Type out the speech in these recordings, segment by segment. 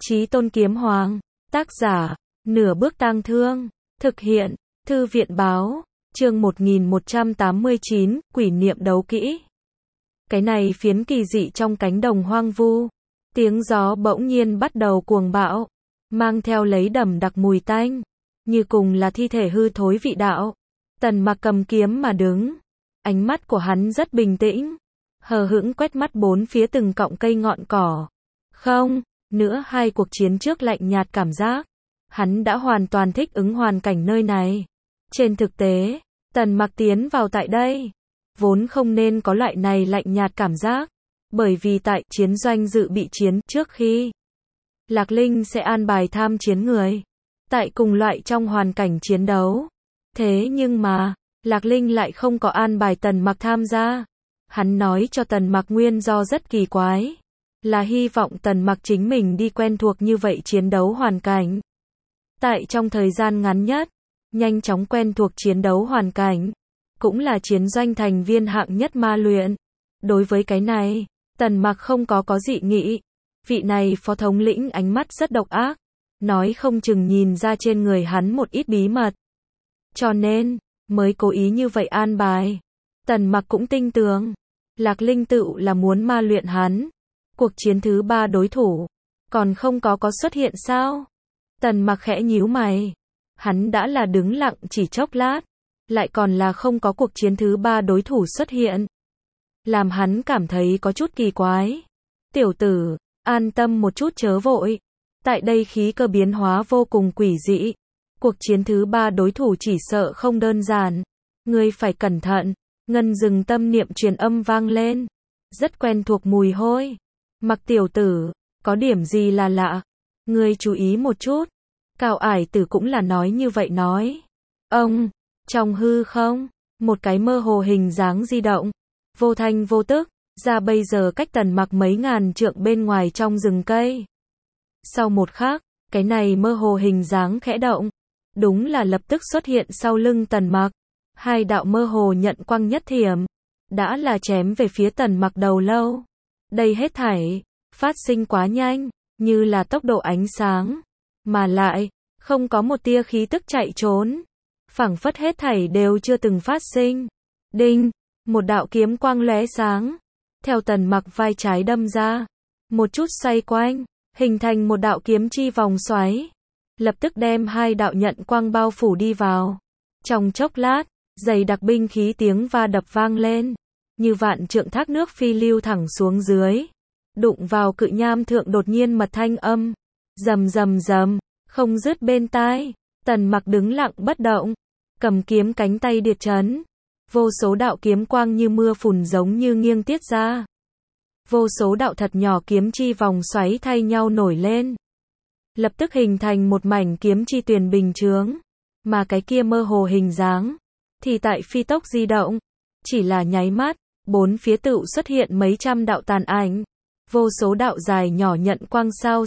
Chí Tôn Kiếm Hoàng. Tác giả, Nửa Bước Tang Thương. Thực hiện, Thư viện báo. Chương 1189, Quỷ Niệm Đấu Kỹ. Cái này phiến kỳ dị trong cánh đồng hoang vu. Tiếng gió bỗng nhiên bắt đầu cuồng bạo, mang theo lấy đậm đặc mùi tanh, như cùng là thi thể hư thối vị đạo. Tần Mặc cầm kiếm mà đứng, ánh mắt của hắn rất bình tĩnh, hờ hững quét mắt bốn phía từng cọng cây ngọn cỏ. Không, nữa hai cuộc chiến trước lạnh nhạt cảm giác, hắn đã hoàn toàn thích ứng hoàn cảnh nơi này. Trên thực tế, Tần Mặc tiến vào tại đây, vốn không nên có loại này lạnh nhạt cảm giác, bởi vì tại chiến doanh dự bị chiến trước khi Lạc Linh sẽ an bài tham chiến người, tại cùng loại trong hoàn cảnh chiến đấu. Thế nhưng mà, Lạc Linh lại không có an bài Tần Mặc tham gia. Hắn nói cho Tần Mặc nguyên do rất kỳ quái, là hy vọng Tần Mặc chính mình đi quen thuộc như vậy chiến đấu hoàn cảnh. Tại trong thời gian ngắn nhất, nhanh chóng quen thuộc chiến đấu hoàn cảnh, cũng là chiến doanh thành viên hạng nhất ma luyện. Đối với cái này, Tần Mặc không có dị nghị. Vị này phó thống lĩnh ánh mắt rất độc ác, nói không chừng nhìn ra trên người hắn một ít bí mật, cho nên mới cố ý như vậy an bài. Tần Mặc cũng tin tưởng, Lạc Linh tự là muốn ma luyện hắn. Cuộc chiến thứ 3 đối thủ còn không có xuất hiện sao? Tần Mặc khẽ nhíu mày. Hắn đã là đứng lặng chỉ chốc lát, lại còn là không có cuộc chiến thứ 3 đối thủ xuất hiện, làm hắn cảm thấy có chút kỳ quái. Tiểu tử, an tâm một chút chớ vội. Tại đây khí cơ biến hóa vô cùng quỷ dị. Cuộc chiến thứ 3 đối thủ chỉ sợ không đơn giản. Ngươi phải cẩn thận. Ngân Dừng tâm niệm truyền âm vang lên. Rất quen thuộc mùi hôi. Mặc tiểu tử, có điểm gì là lạ? Ngươi chú ý một chút. Cao Ải Tử cũng là nói như vậy nói. Ông, trong hư không, một cái mơ hồ hình dáng di động, vô thanh vô tức, ra bây giờ cách Tần Mặc mấy ngàn trượng bên ngoài trong rừng cây. Sau một khắc, cái này mơ hồ hình dáng khẽ động, đúng là lập tức xuất hiện sau lưng Tần Mặc. Hai đạo mơ hồ nhận quang nhất thiểm, đã là chém về phía Tần Mặc đầu lâu. Đây hết thảy phát sinh quá nhanh, như là tốc độ ánh sáng, mà lại không có một tia khí tức chạy trốn, phảng phất hết thảy đều chưa từng phát sinh. Đinh, một đạo kiếm quang lóe sáng, theo Tần Mặc vai trái đâm ra, một chút xoay quanh, hình thành một đạo kiếm chi vòng xoáy, lập tức đem hai đạo nhận quang bao phủ đi vào. Trong chốc lát, dày đặc binh khí tiếng va đập vang lên, như vạn trượng thác nước phi lưu thẳng xuống dưới, đụng vào cự nham thượng đột nhiên mật thanh âm, rầm rầm rầm, không dứt bên tai. Tần Mặc đứng lặng bất động, cầm kiếm cánh tay điệt chấn, vô số đạo kiếm quang như mưa phùn giống như nghiêng tiết ra. Vô số đạo thật nhỏ kiếm chi vòng xoáy thay nhau nổi lên, lập tức hình thành một mảnh kiếm chi tuyền bình chướng, mà cái kia mơ hồ hình dáng thì tại phi tốc di động, chỉ là nháy mắt, bốn phía tự xuất hiện mấy trăm đạo tàn ảnh, vô số đạo dài nhỏ nhận quang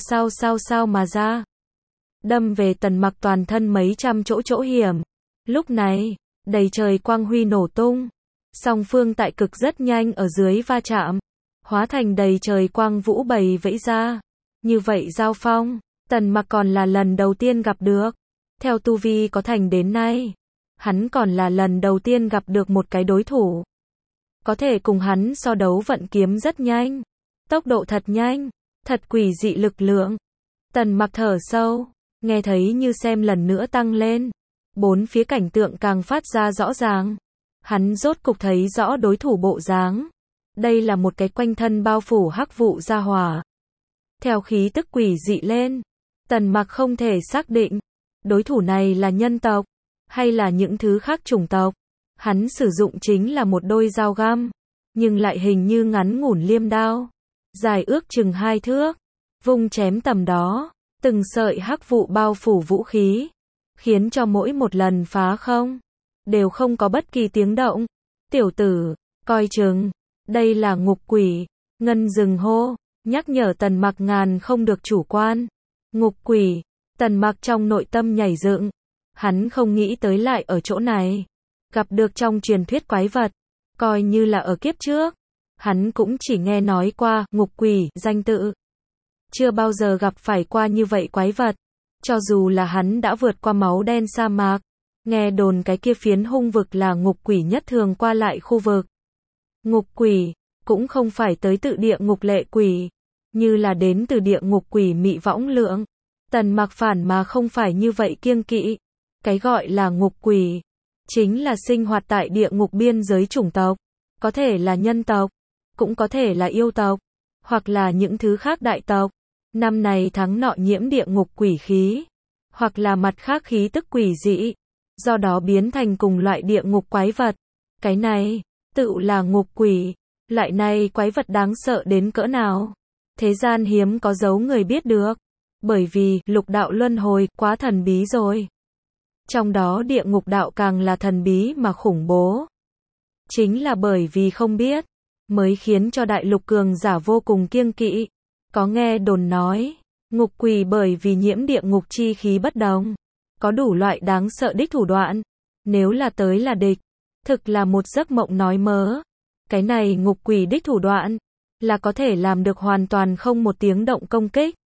sao mà ra, đâm về Tần Mặc toàn thân mấy trăm chỗ hiểm. Lúc này, đầy trời quang huy nổ tung, song phương tại cực rất nhanh ở dưới va chạm, hóa thành đầy trời quang vũ bầy vẫy ra. Như vậy giao phong, Tần Mặc còn là lần đầu tiên gặp được. Theo tu vi có thành đến nay, hắn còn là lần đầu tiên gặp được một cái đối thủ có thể cùng hắn so đấu vận kiếm rất nhanh, tốc độ thật nhanh, thật quỷ dị lực lượng. Tần Mặc thở sâu, nghe thấy như xem lần nữa tăng lên, bốn phía cảnh tượng càng phát ra rõ ràng. Hắn rốt cục thấy rõ đối thủ bộ dáng. Đây là một cái quanh thân bao phủ hắc vụ gia hỏa. Theo khí tức quỷ dị lên, Tần Mặc không thể xác định đối thủ này là nhân tộc hay là những thứ khác chủng tộc. Hắn sử dụng chính là một đôi dao găm, nhưng lại hình như ngắn ngủn liêm đao, dài ước chừng 2 thước, vung chém tầm đó, từng sợi hắc vụ bao phủ vũ khí, khiến cho mỗi một lần phá không đều không có bất kỳ tiếng động. Tiểu tử, coi chừng, đây là ngục quỷ. Ngân Dừng hô, nhắc nhở Tần Mặc ngàn không được chủ quan. Ngục quỷ. Tần Mặc trong nội tâm nhảy dựng, hắn không nghĩ tới lại ở chỗ này gặp được trong truyền thuyết quái vật. Coi như là ở kiếp trước, hắn cũng chỉ nghe nói qua ngục quỷ danh tự, chưa bao giờ gặp phải qua như vậy quái vật. Cho dù là hắn đã vượt qua máu đen sa mạc, nghe đồn cái kia phiến hung vực là ngục quỷ nhất thường qua lại khu vực. Ngục quỷ, cũng không phải tới tự địa ngục lệ quỷ, như là đến từ địa ngục quỷ mị võng lượng. Tần Mặc phản mà không phải như vậy kiêng kỵ. Cái gọi là ngục quỷ, chính là sinh hoạt tại địa ngục biên giới chủng tộc. Có thể là nhân tộc, cũng có thể là yêu tộc, hoặc là những thứ khác đại tộc. Năm này tháng nọ nhiễm địa ngục quỷ khí, hoặc là mặt khác khí tức quỷ dị, do đó biến thành cùng loại địa ngục quái vật. Cái này, tự là ngục quỷ. Loại này quái vật đáng sợ đến cỡ nào? Thế gian hiếm có dấu người biết được. Bởi vì, lục đạo luân hồi, quá thần bí rồi. Trong đó địa ngục đạo càng là thần bí mà khủng bố. Chính là bởi vì không biết, mới khiến cho đại lục cường giả vô cùng kiêng kỵ. Có nghe đồn nói, ngục quỷ bởi vì nhiễm địa ngục chi khí bất đồng, có đủ loại đáng sợ đích thủ đoạn. Nếu là tới là địch, thực là một giấc mộng nói mớ. Cái này ngục quỷ đích thủ đoạn, là có thể làm được hoàn toàn không một tiếng động công kích.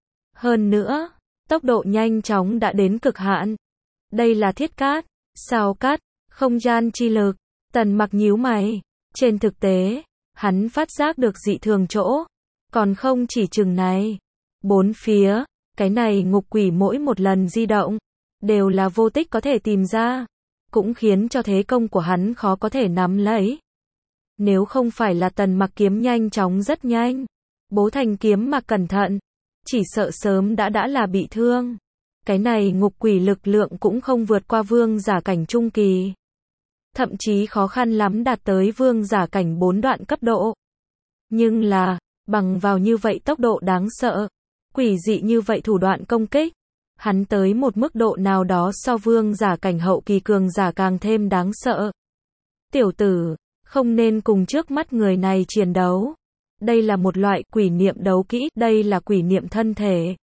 Hơn nữa, tốc độ nhanh chóng đã đến cực hạn. Đây là thiết cát, sao cát, không gian chi lực. Tần Mặc nhíu mày. Trên thực tế, hắn phát giác được dị thường chỗ. Còn không chỉ chừng này. Bốn phía, cái này ngục quỷ mỗi một lần di động, đều là vô tích có thể tìm ra. Cũng khiến cho thế công của hắn khó có thể nắm lấy. Nếu không phải là Tần Mặc kiếm nhanh chóng rất nhanh, bố thành kiếm mà cẩn thận, chỉ sợ sớm đã là bị thương. Cái này ngục quỷ lực lượng cũng không vượt qua vương giả cảnh trung kỳ. Thậm chí khó khăn lắm đạt tới vương giả cảnh 4 đoạn cấp độ. Nhưng là, bằng vào như vậy tốc độ đáng sợ, quỷ dị như vậy thủ đoạn công kích, hắn tới một mức độ nào đó so vương giả cảnh hậu kỳ cường giả càng thêm đáng sợ. Tiểu tử, không nên cùng trước mắt người này chiến đấu. Đây là một loại quỷ niệm đấu kỹ, đây là quỷ niệm thân thể.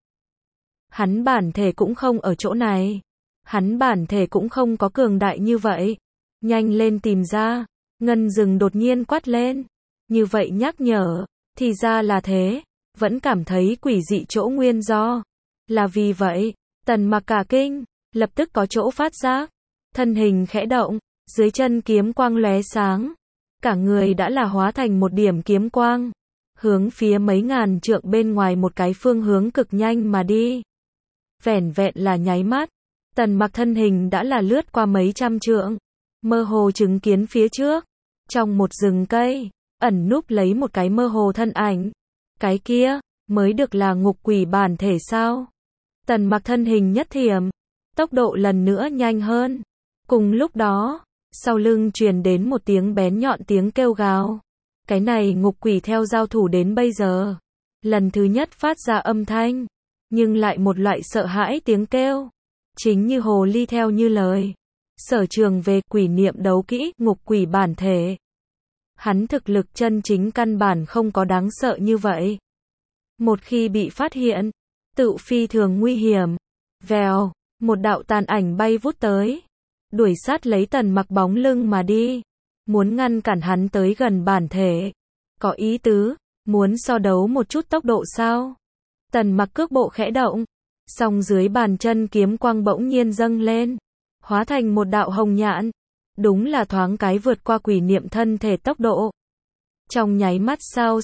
Hắn bản thể cũng không ở chỗ này. Hắn bản thể cũng không có cường đại như vậy. Nhanh lên tìm ra. Ngân Dừng đột nhiên quát lên. Như vậy nhắc nhở, thì ra là thế. Vẫn cảm thấy quỷ dị chỗ nguyên do. Là vì vậy, Tần Mặc cả kinh, lập tức có chỗ phát giác. Thân hình khẽ động, dưới chân kiếm quang lóe sáng. Cả người đã là hóa thành một điểm kiếm quang. Hướng phía mấy ngàn trượng bên ngoài một cái phương hướng cực nhanh mà đi. Vẻn vẹn là nháy mắt, Tần Mặc thân hình đã là lướt qua mấy trăm trượng, mơ hồ chứng kiến phía trước, trong một rừng cây, ẩn núp lấy một cái mơ hồ thân ảnh. Cái kia, mới được là ngục quỷ bản thể sao? Tần Mặc thân hình nhất thiểm, tốc độ lần nữa nhanh hơn. Cùng lúc đó, sau lưng truyền đến một tiếng bén nhọn tiếng kêu gào. Cái này ngục quỷ theo giao thủ đến bây giờ, lần thứ nhất phát ra âm thanh, nhưng lại một loại sợ hãi tiếng kêu. Chính như hồ ly theo như lời. Sở trường về quỷ niệm đấu kỹ, ngục quỷ bản thể. Hắn thực lực chân chính căn bản không có đáng sợ như vậy. Một khi bị phát hiện, tự phi thường nguy hiểm. Vèo, một đạo tàn ảnh bay vút tới, đuổi sát lấy Tần Mặc bóng lưng mà đi. Muốn ngăn cản hắn tới gần bản thể. Có ý tứ, muốn so đấu một chút tốc độ sao? Tần Mặc cước bộ khẽ động, song dưới bàn chân kiếm quang bỗng nhiên dâng lên, hóa thành một đạo hồng nhạn. Đúng là thoáng cái vượt qua quỷ niệm thân thể tốc độ. Trong nháy mắt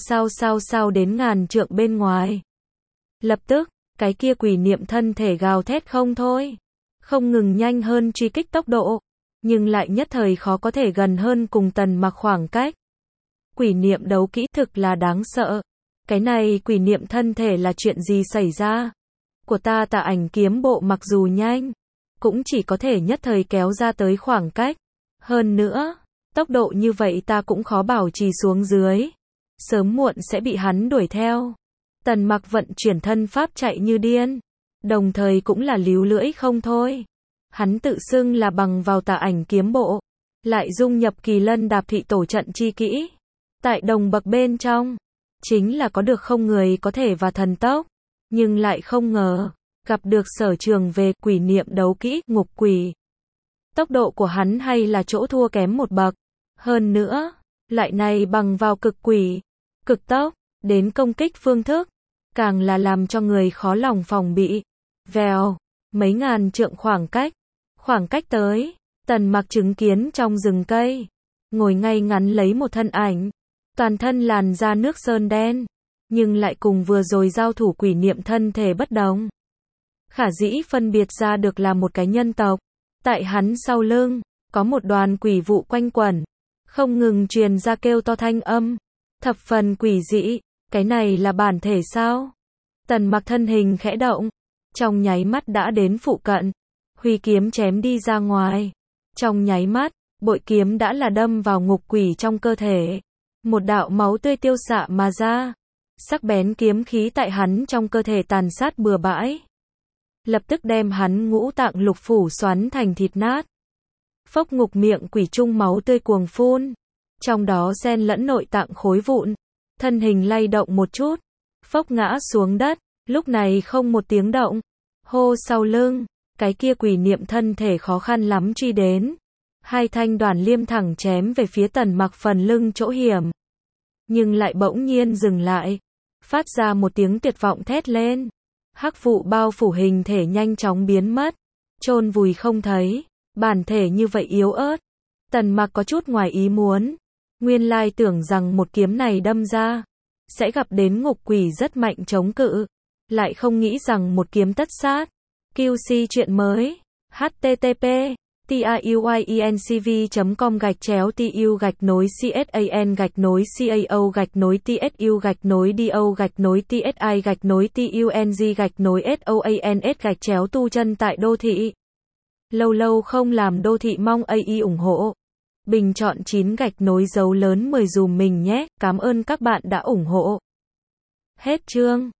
sao đến ngàn trượng bên ngoài. Lập tức, cái kia quỷ niệm thân thể gào thét không thôi, không ngừng nhanh hơn truy kích tốc độ, nhưng lại nhất thời khó có thể gần hơn cùng Tần Mặc khoảng cách. Quỷ niệm đấu kỹ thực là đáng sợ. Cái này quỷ niệm thân thể là chuyện gì xảy ra? Của ta Tà Ảnh kiếm bộ mặc dù nhanh, cũng chỉ có thể nhất thời kéo ra tới khoảng cách. Hơn nữa, tốc độ như vậy ta cũng khó bảo trì xuống dưới. Sớm muộn sẽ bị hắn đuổi theo. Tần Mặc vận chuyển thân pháp chạy như điên, đồng thời cũng là líu lưỡi không thôi. Hắn tự xưng là bằng vào Tà Ảnh kiếm bộ, lại dung nhập Kỳ Lân Đạp Thị tổ trận chi kỹ. Tại đồng bậc bên trong, chính là có được không người có thể và thần tốc, nhưng lại không ngờ, gặp được sở trường về quỷ niệm đấu kỹ, ngục quỷ. Tốc độ của hắn hay là chỗ thua kém một bậc. Hơn nữa, lại này bằng vào cực quỷ, cực tốc, đến công kích phương thức, càng là làm cho người khó lòng phòng bị. Vèo, mấy ngàn trượng khoảng cách tới, Tần Mặc chứng kiến trong rừng cây, ngồi ngay ngắn lấy một thân ảnh, toàn thân làn da nước sơn đen, nhưng lại cùng vừa rồi giao thủ quỷ niệm thân thể bất đồng. Khả dĩ phân biệt ra được là một cái nhân tộc, tại hắn sau lưng, có một đoàn quỷ vụ quanh quẩn, không ngừng truyền ra kêu to thanh âm, thập phần quỷ dị, cái này là bản thể sao? Tần Mặc thân hình khẽ động, trong nháy mắt đã đến phụ cận, huy kiếm chém đi ra ngoài. Trong nháy mắt, bội kiếm đã là đâm vào ngục quỷ trong cơ thể. Một đạo máu tươi tiêu xạ mà ra, sắc bén kiếm khí tại hắn trong cơ thể tàn sát bừa bãi, lập tức đem hắn ngũ tạng lục phủ xoắn thành thịt nát. Phốc, ngục miệng quỷ trung máu tươi cuồng phun, trong đó xen lẫn nội tạng khối vụn, thân hình lay động một chút, phốc ngã xuống đất, lúc này không một tiếng động. Hô, sau lưng, cái kia quỷ niệm thân thể khó khăn lắm truy đến. Hai thanh đoàn liêm thẳng chém về phía Tần Mặc phần lưng chỗ hiểm, nhưng lại bỗng nhiên dừng lại, phát ra một tiếng tuyệt vọng thét lên. Hắc vụ bao phủ hình thể nhanh chóng biến mất, chôn vùi không thấy. Bản thể như vậy yếu ớt, Tần Mặc có chút ngoài ý muốn. Nguyên lai tưởng rằng một kiếm này đâm ra, sẽ gặp đến ngục quỷ rất mạnh chống cự, lại không nghĩ rằng một kiếm tất sát. QC chuyện mới. http tayuy.cv.com/tsu-tsu-tsuc-tung-tsuc-tu chân tại đô thị. Lâu lâu không làm đô thị mong AI ủng hộ. Bình chọn 9 dấu lớn 10 dùm mình nhé. Cảm ơn các bạn đã ủng hộ. Hết chương.